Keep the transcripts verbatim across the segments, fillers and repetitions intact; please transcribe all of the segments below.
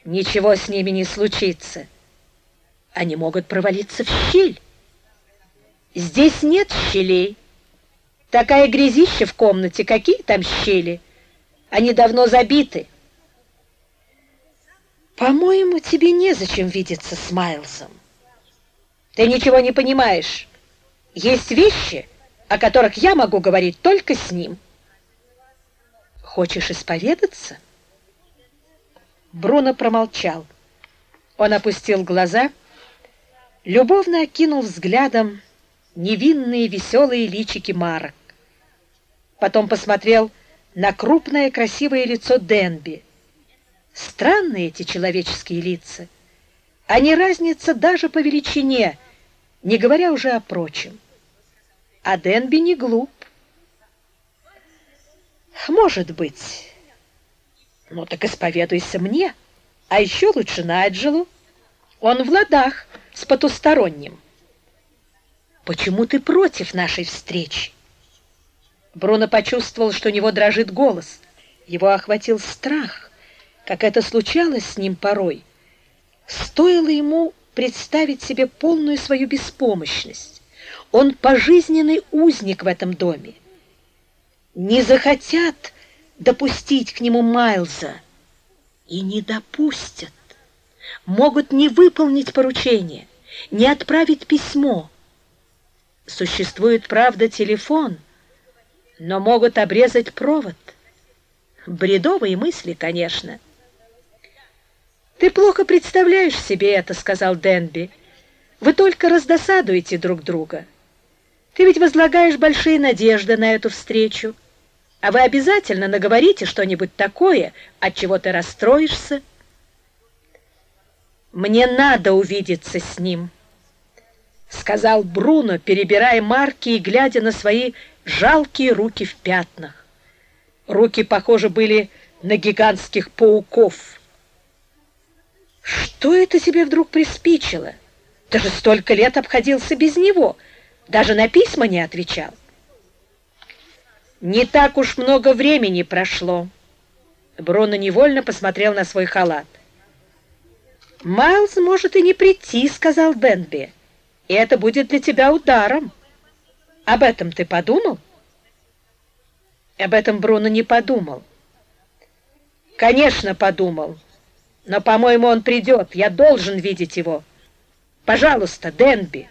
Ничего с ними не случится. Они могут провалиться в щель. Здесь нет щелей. Такая грязища в комнате, какие там щели? Они давно забиты. По-моему, тебе незачем видеться с Майлзом. Ты ничего не понимаешь. Есть вещи, о которых я могу говорить только с ним. Хочешь исповедаться? Бруно промолчал. Он опустил глаза, любовно окинул взглядом невинные веселые личики марок. Потом посмотрел на крупное красивое лицо Денби. Странные эти человеческие лица. Они разнятся даже по величине, не говоря уже о прочем. А Денби не глуп. Может быть. Ну так исповедуйся мне, а еще лучше Найджелу. Он в ладах с потусторонним. Почему ты против нашей встречи? Бруно почувствовал, что у него дрожит голос. Его охватил страх, как это случалось с ним порой. Стоило ему представить себе полную свою беспомощность. Он пожизненный узник в этом доме. Не захотят допустить к нему Майлза и не допустят. Могут не выполнить поручение, не отправить письмо. Существует, правда, телефон, но могут обрезать провод. Бредовые мысли, конечно. «Ты плохо представляешь себе это», — сказал Денби. «Вы только раздосадуете друг друга. Ты ведь возлагаешь большие надежды на эту встречу, а вы обязательно наговорите что-нибудь такое, от чего ты расстроишься». «Мне надо увидеться с ним», — сказал Бруно, перебирая марки и глядя на свои жалкие руки в пятнах. Руки, похоже, были на гигантских пауков. «Что это тебе вдруг приспичило? Ты же столько лет обходился без него, даже на письма не отвечал». «Не так уж много времени прошло». Бруно невольно посмотрел на свой халат. «Майлз может и не прийти», — сказал Денби, — «и это будет для тебя ударом. Об этом ты подумал?» Об этом Бруно не подумал. «Конечно, подумал. Но, по-моему, он придет. Я должен видеть его. Пожалуйста, Денби».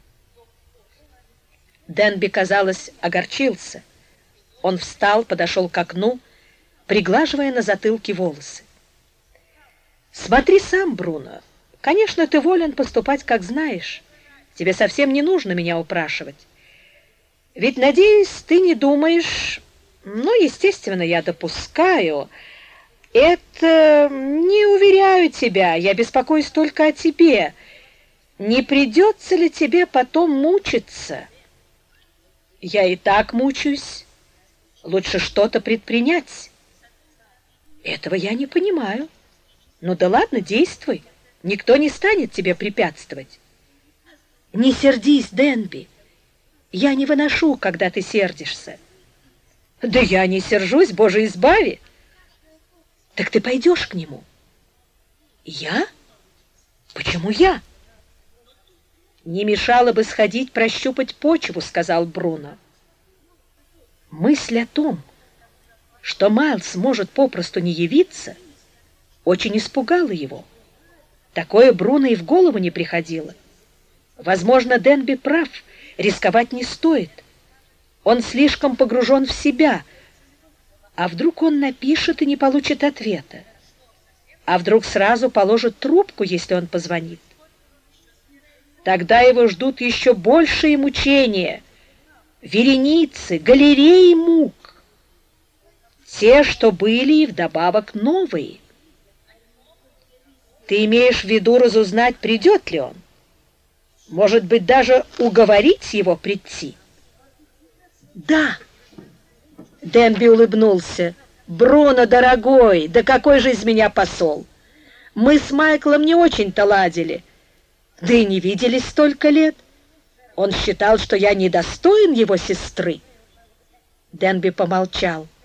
Денби, казалось, огорчился. Он встал, подошел к окну, приглаживая на затылке волосы. «Смотри сам, Бруно. Конечно, ты волен поступать, как знаешь. Тебе совсем не нужно меня упрашивать. Ведь, надеюсь, ты не думаешь... Ну, естественно, я допускаю. Это... Не уверяю тебя, я беспокоюсь только о тебе. Не придется ли тебе потом мучиться?» «Я и так мучаюсь. Лучше что-то предпринять». «Этого я не понимаю. Ну да ладно, действуй. Никто не станет тебе препятствовать». «Не сердись, Денби. Я не выношу, когда ты сердишься». «Да я не сержусь, Боже, избави». «Так ты пойдешь к нему?» «Я? Почему я?» «Не мешало бы сходить прощупать почву», — сказал Бруно. Мысль о том, что Майлз может попросту не явиться, очень испугала его. Такое Бруно и в голову не приходило. Возможно, Денби прав, рисковать не стоит. Он слишком погружен в себя. А вдруг он напишет и не получит ответа? А вдруг сразу положит трубку, если он позвонит? Тогда его ждут еще большие мучения, вереницы, галереи мук. Те, что были, и вдобавок новые. Ты имеешь в виду разузнать, придет ли он? Может быть, даже уговорить его прийти? Да. Денби улыбнулся. Бруно, дорогой, да какой же из меня посол? Мы с Майклом не очень-то ладили. Да и не виделись столько лет. Он считал, что я недостоин его сестры. Денби помолчал.